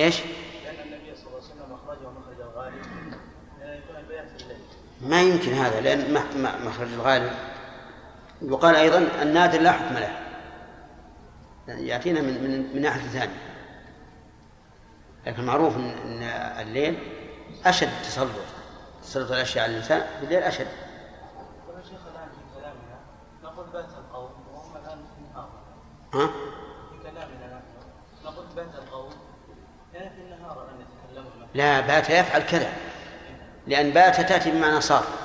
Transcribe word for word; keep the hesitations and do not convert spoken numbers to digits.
إيش؟ لأن النبي صلى الله عليه وسلم أخرجه مخرج الغالب يكون البيات في الليل. ما يمكن هذا، لأن مخرج الغالب يقال أيضا النادر لا حكم له، يأتينا من من من ناحية ثانية. لكن معروف أن الليل أشد تسلط تسلط الأشياء على الإنسان بالليل أشد. يا شيخ الآن في كلامنا نقول بات القوم وهم الآن في النهار. ها؟ في كلامنا نحن نقول بات القوم يعني في النهار أن يتكلمون. لا، بات يفعل كذا، لأن بات تأتي بمعنى صار.